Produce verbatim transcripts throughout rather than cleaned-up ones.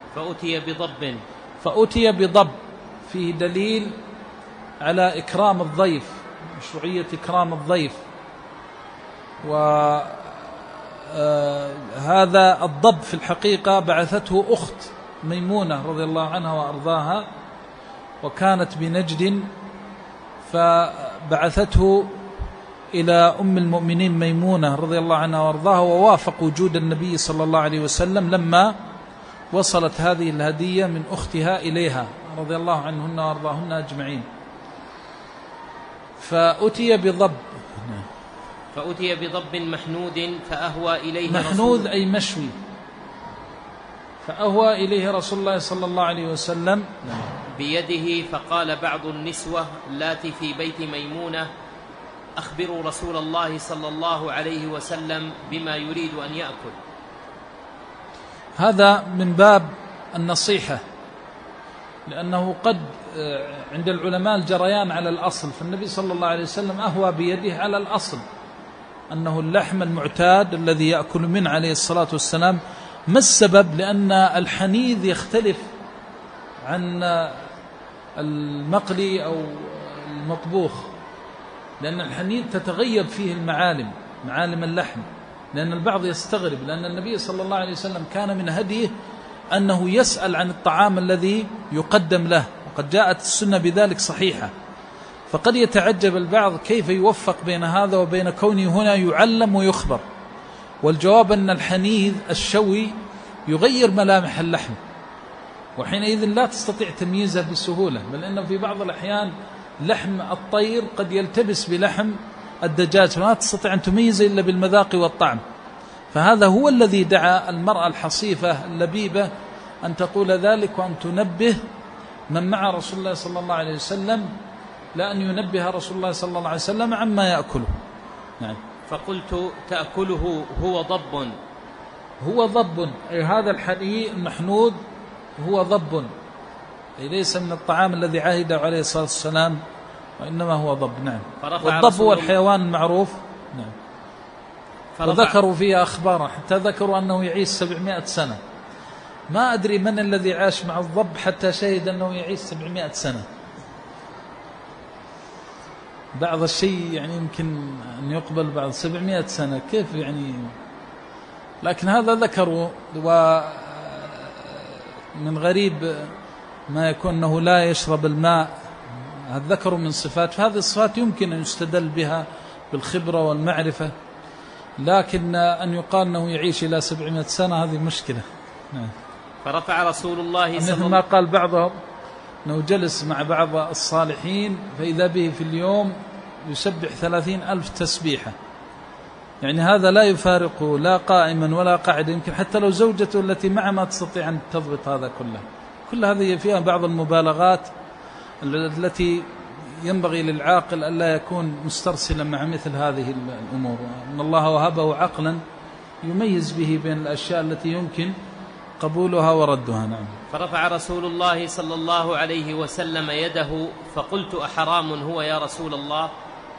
فأتي بضب فأتي بضب فيه دليل على إكرام الضيف، مشروعية إكرام الضيف. وهذا الضب في الحقيقة بعثته أخت ميمونة رضي الله عنها وأرضاها، وكانت بنجد، فبعثته إلى أم المؤمنين ميمونة رضي الله عنها وأرضاها، ووافق وجود النبي صلى الله عليه وسلم لما وصلت هذه الهدية من أختها إليها رضي الله عنهن وأرضاهن أجمعين. فأتي بضب فأتي بضب محنود فأهوى إليه محنود أي مشوي، فأهوى إليه رسول الله صلى الله عليه وسلم بيده. فقال بعض النسوة اللاتي في بيت ميمونة: أخبروا رسول الله صلى الله عليه وسلم بما يريد أن يأكل. هذا من باب النصيحة، لأنه قد عند العلماء الجريان على الأصل، فالنبي صلى الله عليه وسلم أهوى بيده على الأصل أنه اللحم المعتاد الذي يأكل منه عليه الصلاة والسلام. ما السبب؟ لأن الحنيذ يختلف عن المقلي أو المطبوخ، لأن الحنيذ تتغيب فيه المعالم، معالم اللحم، لأن البعض يستغرب، لأن النبي صلى الله عليه وسلم كان من هديه أنه يسأل عن الطعام الذي يقدم له، وقد جاءت السنة بذلك صحيحة. فقد يتعجب البعض كيف يوفق بين هذا وبين كونه هنا يعلم ويخبر، والجواب أن الحنيذ الشوي يغير ملامح اللحم، وحينئذ لا تستطيع تمييزه بسهولة، بل إنه في بعض الأحيان لحم الطير قد يلتبس بلحم الدجاج، فلا تستطيع أن تميز إلا بالمذاق والطعم. فهذا هو الذي دعا المرأة الحصيفة اللبيبة أن تقول ذلك، وأن تنبه من مع رسول الله صلى الله عليه وسلم، لا أن ينبه رسول الله صلى الله عليه وسلم عما يأكله. نعم. فقلت: تأكله هو ضب. هو ضب أي هذا الحني المحنود هو ضب، أي ليس من الطعام الذي عهد عليه الصلاة والسلام، وإنما هو ضب. نعم. والضب هو الحيوان المعروف. نعم. وذكروا فيها أخبارا، حتى ذكروا أنه يعيش سبعمائة سنة. ما أدري من الذي عاش مع الضب حتى شهد أنه يعيش سبعمائة سنة. بعض الشيء يعني يمكن أن يقبل بعض سبعمائة سنة، كيف يعني؟ لكن هذا ذكروا. ومن غريب ما يكون أنه لا يشرب الماء، هذا ذكروا من صفات، فهذه الصفات يمكن أن يستدل بها بالخبرة والمعرفة، لكن أن يقال أنه يعيش إلى سبعمائة سنة هذه مشكلة. نعم. فرفع رسول الله صلى الله عليه وسلم، مثل ما قال بعضهم أنه جلس مع بعض الصالحين فإذا به في اليوم يسبح ثلاثين ألف تسبيحة، يعني هذا لا يفارقه لا قائما ولا قاعدا، يمكن حتى لو زوجته التي معه ما تستطيع أن تضبط هذا كله. كل هذه فيها بعض المبالغات التي ينبغي للعاقل ألا يكون مسترسلا مع مثل هذه الأمور، أن الله وهبه عقلا يميز به بين الأشياء التي يمكن قبولها وردها. نعم. فرفع رسول الله صلى الله عليه وسلم يده، فقلت: أحرام هو يا رسول الله؟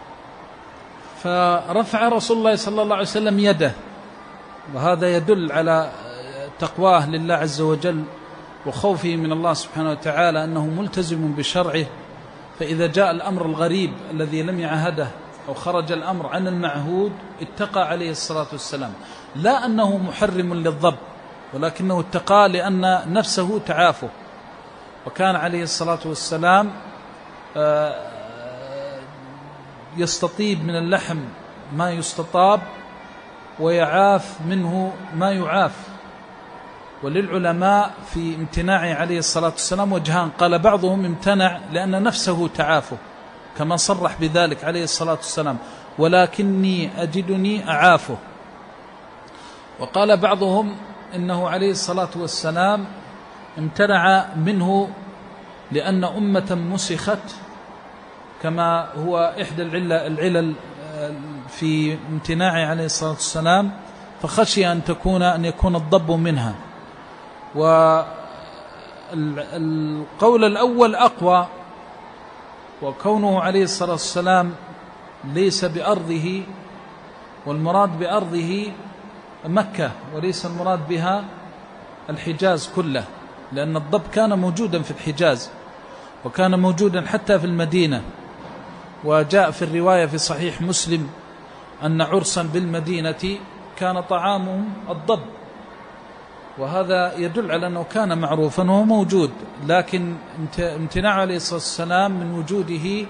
فرفع رسول الله صلى الله عليه وسلم يده، وهذا يدل على تقواه لله عز وجل وخوفه من الله سبحانه وتعالى، أنه ملتزم بشرعه، فإذا جاء الأمر الغريب الذي لم يعهده أو خرج الأمر عن المعهود اتقى عليه الصلاة والسلام، لا أنه محرم للضب، ولكنه اتقى لأن نفسه تعافه. وكان عليه الصلاة والسلام يستطيب من اللحم ما يستطاب، ويعاف منه ما يعاف. وللعلماء في امتناعه عليه الصلاة والسلام وجهان، قال بعضهم امتنع لأن نفسه تعافه كما صرح بذلك عليه الصلاة والسلام، ولكني أجدني أعافه. وقال بعضهم إنه عليه الصلاة والسلام امتنع منه لأن أمة مسخت، كما هو إحدى العلل في امتناعه عليه الصلاة والسلام، فخشي أن تكون أن يكون الضب منها. والقول الأول أقوى، وكونه عليه الصلاة والسلام ليس بأرضه، والمراد بأرضه مكة وليس المراد بها الحجاز كله، لأن الضب كان موجودا في الحجاز وكان موجودا حتى في المدينة. وجاء في الرواية في صحيح مسلم أن عرسا بالمدينة كان طعامهم الضب، وهذا يدل على أنه كان معروفا وهو موجود، لكن امتناع عليه الصلاة والسلام من وجوده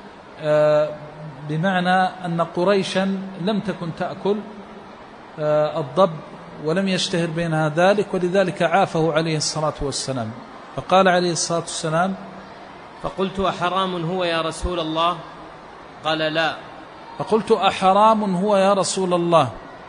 بمعنى أن قريشا لم تكن تأكل الضب ولم يشتهر بينها ذلك، ولذلك عافه عليه الصلاة والسلام. فقال عليه الصلاة والسلام: فقلت: أحرام هو يا رسول الله؟ قال: لا. فقلت: أحرام هو يا رسول الله؟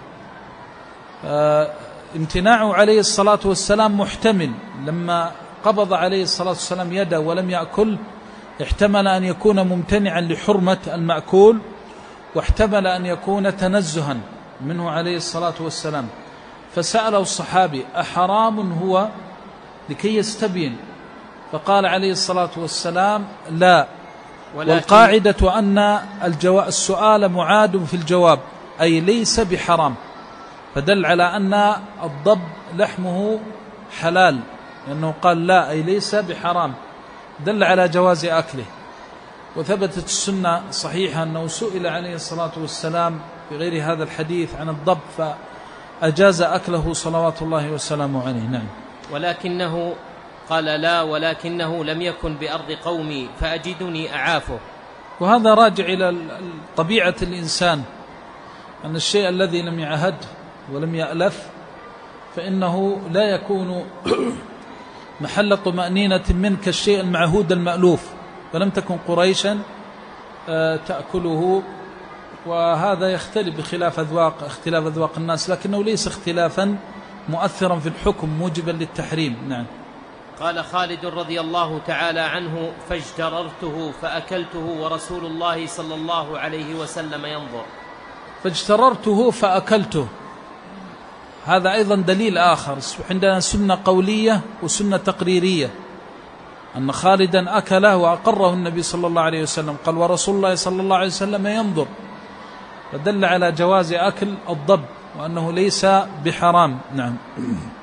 امتناعه عليه الصلاة والسلام محتمل، لما قبض عليه الصلاة والسلام يده ولم يأكل احتمل أن يكون ممتنعا لحرمة المأكول، واحتمل أن يكون تنزها منه عليه الصلاة والسلام. فسأله الصحابي: أحرام هو؟ لكي يستبين، فقال عليه الصلاة والسلام: لا. والقاعدة أن السؤال معاد في الجواب، أي ليس بحرام، فدل على أن الضب لحمه حلال، لأنه قال لا أي ليس بحرام، دل على جواز أكله. وثبتت السنة صحيحة أنه سئل عليه الصلاة والسلام في غير هذا الحديث عن الضب فأجاز أكله صلوات الله وسلامه عليه. نعم. ولكنه قال: لا، ولكنه لم يكن بأرض قومي فأجدني أعافه. وهذا راجع إلى طبيعة الإنسان، أن الشيء الذي لم يعهد ولم يألف فإنه لا يكون محل طمأنينة منك الشيء المعهود المألوف، فلم تكن قريشا تأكله. وهذا يختلف بخلاف أذواق اختلاف أذواق الناس، لكنه ليس اختلافا مؤثرا في الحكم موجبا للتحريم. نعم. قال خالد رضي الله تعالى عنه: فاجتررته فأكلته ورسول الله صلى الله عليه وسلم ينظر. فاجتررته فأكلته، هذا أيضا دليل آخر. عندنا سنة قولية وسنة تقريرية، أن خالدا أكله وأقره النبي صلى الله عليه وسلم، قال: ورسول الله صلى الله عليه وسلم ينظر، فدل على جواز أكل الضب وأنه ليس بحرام. نعم.